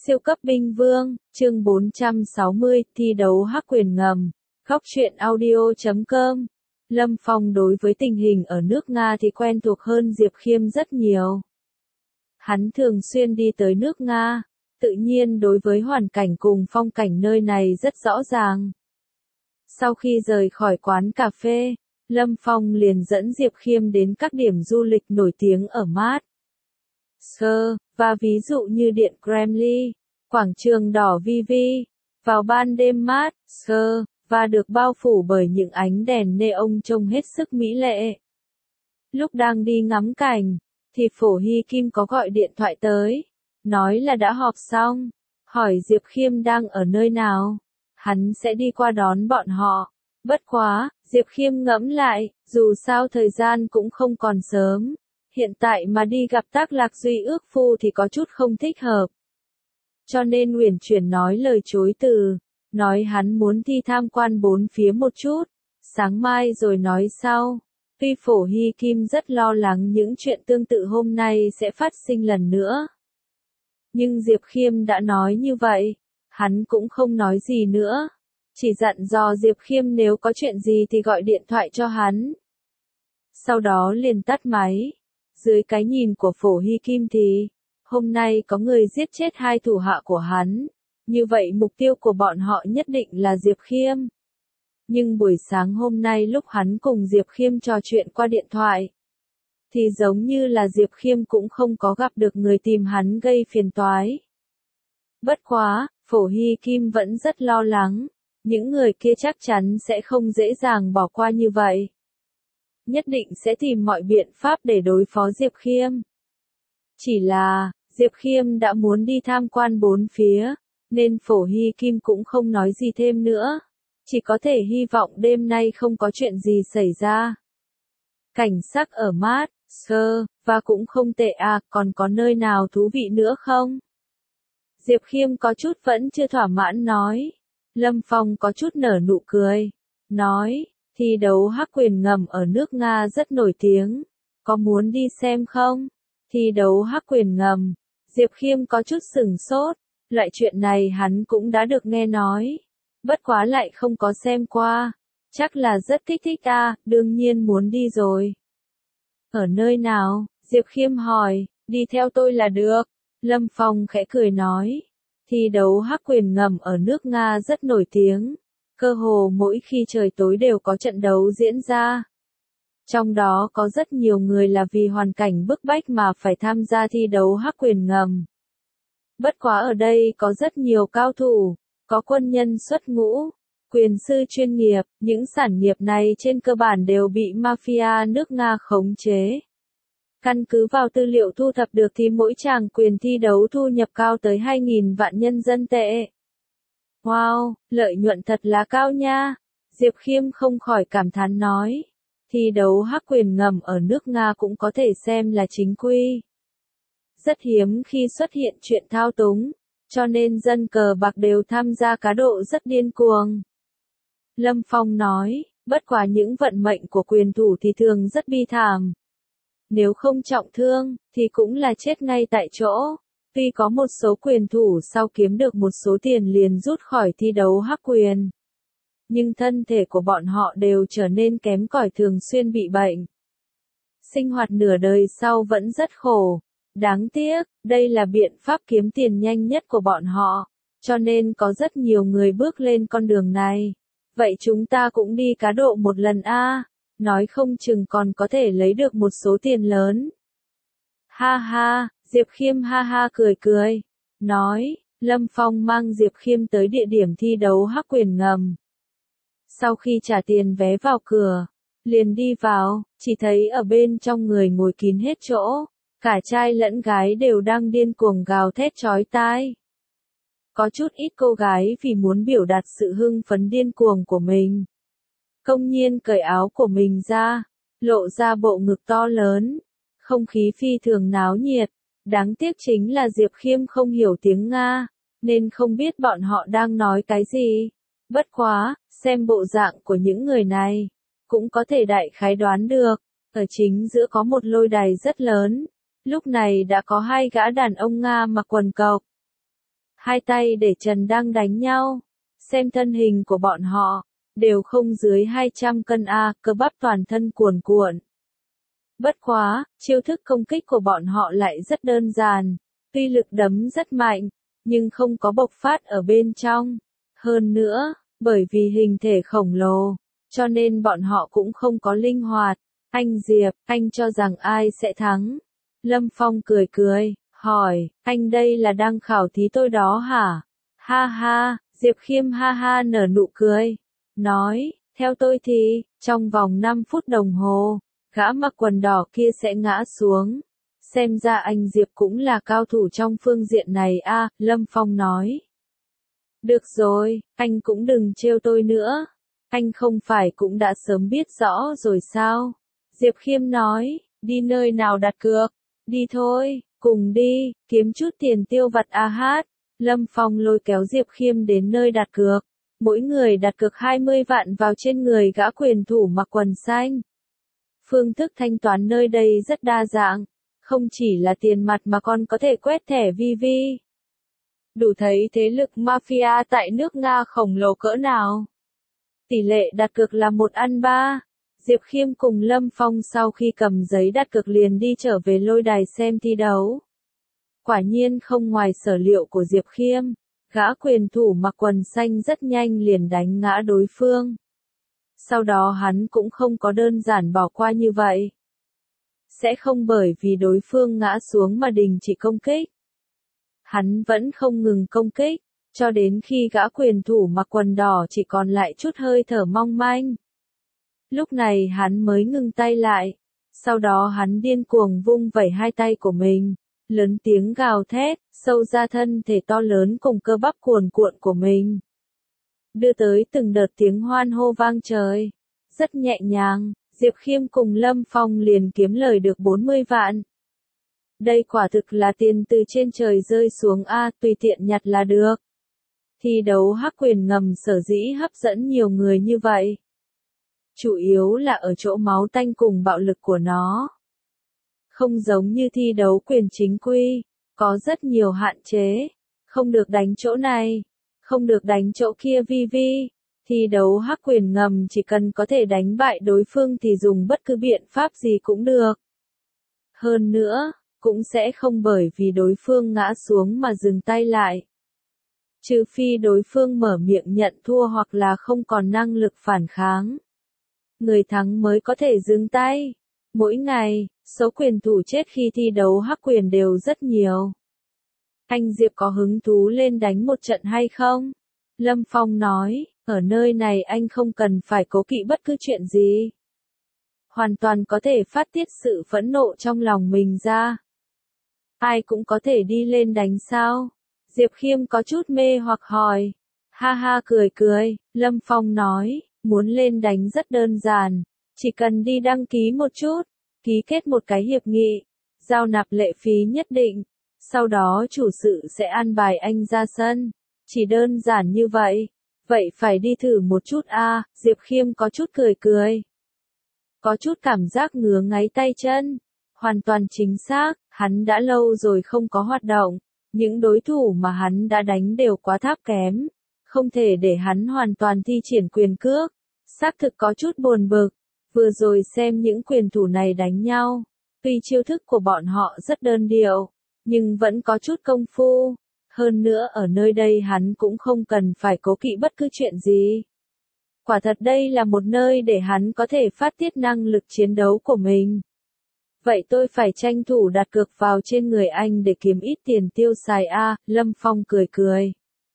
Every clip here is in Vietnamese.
Siêu cấp binh vương, chương 460, thi đấu hắc quyền ngầm, góc truyện audio.com. Lâm Phong đối với tình hình ở nước Nga thì quen thuộc hơn Diệp Khiêm rất nhiều. Hắn thường xuyên đi tới nước Nga, tự nhiên đối với hoàn cảnh cùng phong cảnh nơi này rất rõ ràng. Sau khi rời khỏi quán cà phê, Lâm Phong liền dẫn Diệp Khiêm đến các điểm du lịch nổi tiếng ở Mát và ví dụ như Điện Kremlin, Quảng trường Đỏ Vi, vào ban đêm Mát và được bao phủ bởi những ánh đèn neon trông hết sức mỹ lệ. Lúc đang đi ngắm cảnh, thì Phổ Hy Kim có gọi điện thoại tới, nói là đã họp xong, hỏi Diệp Khiêm đang ở nơi nào, hắn sẽ đi qua đón bọn họ. Bất quá, Diệp Khiêm ngẫm lại, dù sao thời gian cũng không còn sớm, hiện tại mà đi gặp Tác Lạc Duy ước phu thì có chút không thích hợp. Cho nên uyển chuyển nói lời chối từ, nói hắn muốn đi tham quan bốn phía một chút, sáng mai rồi nói sau. Tuy Phổ Hy Kim rất lo lắng những chuyện tương tự hôm nay sẽ phát sinh lần nữa. Nhưng Diệp Khiêm đã nói như vậy, hắn cũng không nói gì nữa. Chỉ dặn dò Diệp Khiêm nếu có chuyện gì thì gọi điện thoại cho hắn. Sau đó liền tắt máy. Dưới cái nhìn của Phổ Hy Kim thì, hôm nay có người giết chết hai thủ hạ của hắn. Như vậy mục tiêu của bọn họ nhất định là Diệp Khiêm. Nhưng buổi sáng hôm nay lúc hắn cùng Diệp Khiêm trò chuyện qua điện thoại, thì giống như là Diệp Khiêm cũng không có gặp được người tìm hắn gây phiền toái. Bất quá, Phổ Hy Kim vẫn rất lo lắng. Những người kia chắc chắn sẽ không dễ dàng bỏ qua như vậy. Nhất định sẽ tìm mọi biện pháp để đối phó Diệp Khiêm. Chỉ là, Diệp Khiêm đã muốn đi tham quan bốn phía, nên Phổ Hy Kim cũng không nói gì thêm nữa. Chỉ có thể hy vọng đêm nay không có chuyện gì xảy ra. Cảnh sắc ở Mát và cũng không tệ à, còn có nơi nào thú vị nữa không? Diệp Khiêm có chút vẫn chưa thỏa mãn nói. Lâm Phong có chút nở nụ cười, nói, thi đấu hắc quyền ngầm ở nước Nga rất nổi tiếng, có muốn đi xem không? Thi đấu hắc quyền ngầm, Diệp Khiêm có chút sửng sốt, loại chuyện này hắn cũng đã được nghe nói, bất quá lại không có xem qua, chắc là rất thích à, đương nhiên muốn đi rồi. Ở nơi nào? Diệp Khiêm hỏi, đi theo tôi là được. Lâm Phong khẽ cười nói. Thi đấu hắc quyền ngầm ở nước Nga rất nổi tiếng, cơ hồ mỗi khi trời tối đều có trận đấu diễn ra. Trong đó có rất nhiều người là vì hoàn cảnh bức bách mà phải tham gia thi đấu hắc quyền ngầm. Bất quá ở đây có rất nhiều cao thủ, có quân nhân xuất ngũ, quyền sư chuyên nghiệp, những sản nghiệp này trên cơ bản đều bị mafia nước Nga khống chế. Căn cứ vào tư liệu thu thập được thì mỗi chàng quyền thi đấu thu nhập cao tới 2.000 vạn nhân dân tệ. Wow, lợi nhuận thật là cao nha. Diệp Khiêm không khỏi cảm thán nói. Thi đấu hắc quyền ngầm ở nước Nga cũng có thể xem là chính quy. Rất hiếm khi xuất hiện chuyện thao túng, cho nên dân cờ bạc đều tham gia cá độ rất điên cuồng. Lâm Phong nói, bất quá những vận mệnh của quyền thủ thì thường rất bi thảm. Nếu không trọng thương, thì cũng là chết ngay tại chỗ. Tuy có một số quyền thủ sau kiếm được một số tiền liền rút khỏi thi đấu hắc quyền. Nhưng thân thể của bọn họ đều trở nên kém cỏi, thường xuyên bị bệnh. Sinh hoạt nửa đời sau vẫn rất khổ. Đáng tiếc, đây là biện pháp kiếm tiền nhanh nhất của bọn họ. Cho nên có rất nhiều người bước lên con đường này. Vậy chúng ta cũng đi cá độ một lần a. Nói không chừng còn có thể lấy được một số tiền lớn. Ha ha, Diệp Khiêm ha ha cười, nói, Lâm Phong mang Diệp Khiêm tới địa điểm thi đấu hắc quyền ngầm. Sau khi trả tiền vé vào cửa, liền đi vào, chỉ thấy ở bên trong người ngồi kín hết chỗ, cả trai lẫn gái đều đang điên cuồng gào thét chói tai. Có chút ít cô gái vì muốn biểu đạt sự hưng phấn điên cuồng của mình, công nhiên cởi áo của mình ra, lộ ra bộ ngực to lớn, không khí phi thường náo nhiệt. Đáng tiếc chính là Diệp Khiêm không hiểu tiếng Nga, nên không biết bọn họ đang nói cái gì. Bất quá, xem bộ dạng của những người này, cũng có thể đại khái đoán được, ở chính giữa có một lôi đài rất lớn. Lúc này đã có hai gã đàn ông Nga mặc quần cộc. hai tay để trần đang đánh nhau. Xem thân hình của bọn họ, đều không dưới 200 cân a, cơ bắp toàn thân cuồn cuộn. Bất quá, chiêu thức công kích của bọn họ lại rất đơn giản, tuy lực đấm rất mạnh, nhưng không có bộc phát ở bên trong. Hơn nữa, bởi vì hình thể khổng lồ, cho nên bọn họ cũng không có linh hoạt. Anh Diệp, anh cho rằng ai sẽ thắng? Lâm Phong cười cười, hỏi, anh đây là đang khảo thí tôi đó hả? Ha ha, Diệp Khiêm ha ha nở nụ cười, nói, theo tôi thì, trong vòng 5 phút đồng hồ, gã mặc quần đỏ kia sẽ ngã xuống. Xem ra anh Diệp cũng là cao thủ trong phương diện này a, Lâm Phong nói. Được rồi, anh cũng đừng trêu tôi nữa. Anh không phải cũng đã sớm biết rõ rồi sao? Diệp Khiêm nói, đi nơi nào đặt cược? Đi thôi, cùng đi, kiếm chút tiền tiêu vặt a hát. Lâm Phong lôi kéo Diệp Khiêm đến nơi đặt cược. Mỗi người đặt cược 20 vạn vào trên người gã quyền thủ mặc quần xanh. Phương thức thanh toán nơi đây rất đa dạng, không chỉ là tiền mặt mà còn có thể quét thẻ VV. Đủ thấy thế lực mafia tại nước Nga khổng lồ cỡ nào. Tỷ lệ đặt cược là 1:3. Diệp Khiêm cùng Lâm Phong sau khi cầm giấy đặt cược liền đi trở về lôi đài xem thi đấu. Quả nhiên không ngoài sở liệu của Diệp Khiêm, gã quyền thủ mặc quần xanh rất nhanh liền đánh ngã đối phương. Sau đó hắn cũng không có đơn giản bỏ qua như vậy. Sẽ không bởi vì đối phương ngã xuống mà đình chỉ công kích. Hắn vẫn không ngừng công kích, cho đến khi gã quyền thủ mặc quần đỏ chỉ còn lại chút hơi thở mong manh. Lúc này hắn mới ngừng tay lại, sau đó hắn điên cuồng vung vẩy hai tay của mình, lớn tiếng gào thét, sâu ra thân thể to lớn cùng cơ bắp cuồn cuộn của mình. Đưa tới từng đợt tiếng hoan hô vang trời. Rất nhẹ nhàng, Diệp Khiêm cùng Lâm Phong liền kiếm lời được 40 vạn. Đây quả thực là tiền từ trên trời rơi xuống a, tùy tiện nhặt là được. Thi đấu hắc quyền ngầm sở dĩ hấp dẫn nhiều người như vậy. Chủ yếu là ở chỗ máu tanh cùng bạo lực của nó. Không giống như thi đấu quyền chính quy, có rất nhiều hạn chế. Không được đánh chỗ này, không được đánh chỗ kia VV. Thi đấu hắc quyền ngầm chỉ cần có thể đánh bại đối phương thì dùng bất cứ biện pháp gì cũng được. Hơn nữa, cũng sẽ không bởi vì đối phương ngã xuống mà dừng tay lại. Trừ phi đối phương mở miệng nhận thua hoặc là không còn năng lực phản kháng. Người thắng mới có thể dừng tay. Mỗi ngày, số quyền thủ chết khi thi đấu hắc quyền đều rất nhiều. Anh Diệp có hứng thú lên đánh một trận hay không? Lâm Phong nói, ở nơi này anh không cần phải cố kỵ bất cứ chuyện gì. Hoàn toàn có thể phát tiết sự phẫn nộ trong lòng mình ra. Ai cũng có thể đi lên đánh sao? Diệp Khiêm có chút mê hoặc hỏi. Ha ha cười cười, Lâm Phong nói, muốn lên đánh rất đơn giản. Chỉ cần đi đăng ký một chút, ký kết một cái hiệp nghị, giao nạp lệ phí nhất định. Sau đó chủ sự sẽ an bài anh ra sân. Chỉ đơn giản như vậy. Vậy phải đi thử một chút a, Diệp Khiêm có chút cười cười. Có chút cảm giác ngứa ngáy tay chân. Hoàn toàn chính xác, hắn đã lâu rồi không có hoạt động. Những đối thủ mà hắn đã đánh đều quá thấp kém. Không thể để hắn hoàn toàn thi triển quyền cước. Xác thực có chút buồn bực. Vừa rồi xem những quyền thủ này đánh nhau. Tuy chiêu thức của bọn họ rất đơn điệu, nhưng vẫn có chút công phu. Hơn nữa ở nơi đây hắn cũng không cần phải cố kỵ bất cứ chuyện gì. Quả thật đây là một nơi để hắn có thể phát tiết năng lực chiến đấu của mình. Vậy tôi phải tranh thủ đặt cược vào trên người anh để kiếm ít tiền tiêu xài a, Lâm Phong cười cười.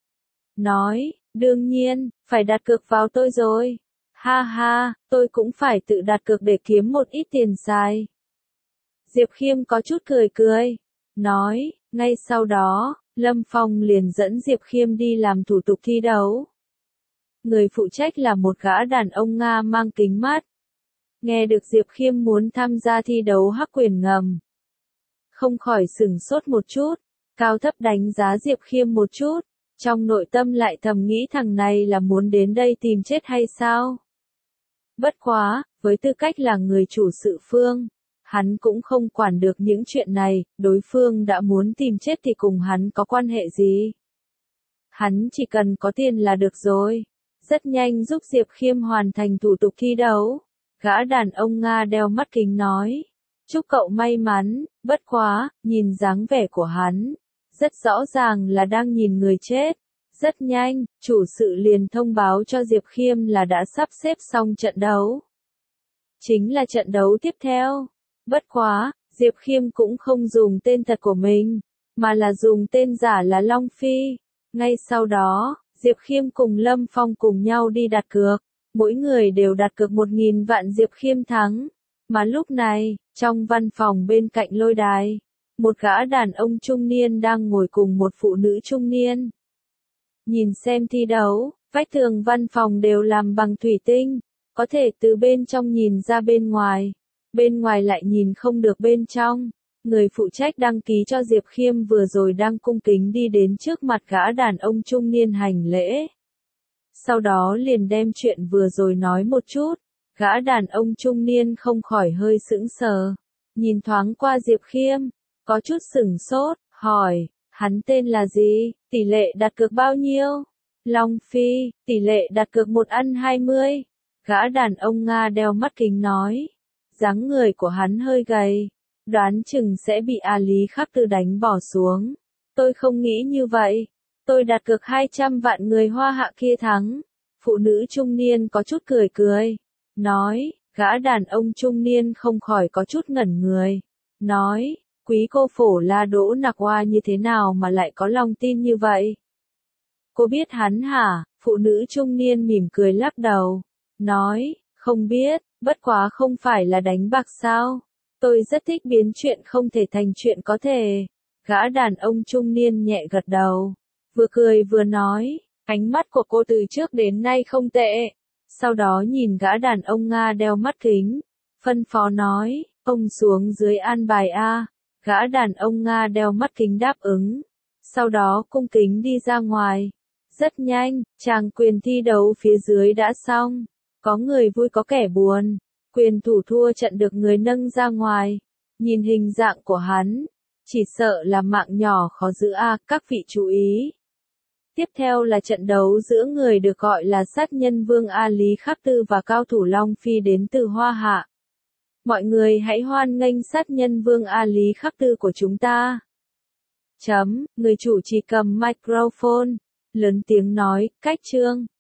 Nói, đương nhiên, phải đặt cược vào tôi rồi. Ha ha, tôi cũng phải tự đặt cược để kiếm một ít tiền xài. Diệp Khiêm có chút cười cười. Nói, ngay sau đó, Lâm Phong liền dẫn Diệp Khiêm đi làm thủ tục thi đấu. Người phụ trách là một gã đàn ông Nga mang kính mát. Nghe được Diệp Khiêm muốn tham gia thi đấu hắc quyền ngầm. Không khỏi sửng sốt một chút, cao thấp đánh giá Diệp Khiêm một chút, trong nội tâm lại thầm nghĩ thằng này là muốn đến đây tìm chết hay sao? Bất quá, với tư cách là người chủ sự phương, hắn cũng không quản được những chuyện này, đối phương đã muốn tìm chết thì cùng hắn có quan hệ gì? Hắn chỉ cần có tiền là được rồi. Rất nhanh giúp Diệp Khiêm hoàn thành thủ tục thi đấu. Gã đàn ông Nga đeo mắt kính nói. Chúc cậu may mắn, bất quá, nhìn dáng vẻ của hắn. Rất rõ ràng là đang nhìn người chết. Rất nhanh, chủ sự liền thông báo cho Diệp Khiêm là đã sắp xếp xong trận đấu. Chính là trận đấu tiếp theo. Bất quá, Diệp Khiêm cũng không dùng tên thật của mình, mà là dùng tên giả là Long Phi. Ngay sau đó, Diệp Khiêm cùng Lâm Phong cùng nhau đi đặt cược. Mỗi người đều đặt cược 1.000 vạn Diệp Khiêm thắng. Mà lúc này, trong văn phòng bên cạnh lôi đài, một gã đàn ông trung niên đang ngồi cùng một phụ nữ trung niên. Nhìn xem thi đấu, vách tường văn phòng đều làm bằng thủy tinh, có thể từ bên trong nhìn ra bên ngoài lại nhìn không được bên trong. Người phụ trách đăng ký cho Diệp Khiêm vừa rồi đang cung kính đi đến trước mặt gã đàn ông trung niên hành lễ. Sau đó liền đem chuyện vừa rồi nói một chút, gã đàn ông trung niên không khỏi hơi sững sờ, nhìn thoáng qua Diệp Khiêm, có chút sửng sốt, hỏi, hắn tên là gì, tỷ lệ đặt cược bao nhiêu? Long Phi, tỷ lệ đặt cược 1/20. Gã đàn ông Nga đeo mắt kính nói, dáng người của hắn hơi gầy, đoán chừng sẽ bị A Lý Khắc Tư đánh bỏ xuống. Tôi không nghĩ như vậy, tôi đặt cược 200 vạn người Hoa Hạ kia thắng. Phụ nữ trung niên có chút cười, nói, gã đàn ông trung niên không khỏi có chút ngẩn người, nói, quý cô Phổ La Đỗ Nặc Hoa như thế nào mà lại có lòng tin như vậy? Cô biết hắn hả? Phụ nữ trung niên mỉm cười lắc đầu, nói, không biết, bất quá không phải là đánh bạc sao? Tôi rất thích biến chuyện không thể thành chuyện có thể. Gã đàn ông trung niên nhẹ gật đầu, vừa cười vừa nói, ánh mắt của cô từ trước đến nay không tệ. Sau đó nhìn gã đàn ông Nga đeo mắt kính, phân phó nói, ông xuống dưới an bài a. Gã đàn ông Nga đeo mắt kính đáp ứng, sau đó cung kính đi ra ngoài. Rất nhanh, chàng quyền thi đấu phía dưới đã xong, có người vui có kẻ buồn, quyền thủ thua trận được người nâng ra ngoài. Nhìn hình dạng của hắn, chỉ sợ là mạng nhỏ khó giữ a, các vị chú ý. Tiếp theo là trận đấu giữa người được gọi là sát nhân vương A Lý Khắc Tư và cao thủ Long Phi đến từ Hoa Hạ. Mọi người hãy hoan nghênh sát nhân vương A Lý Khắc Tư của chúng ta. Người chủ trì cầm microphone, lớn tiếng nói, cách chương.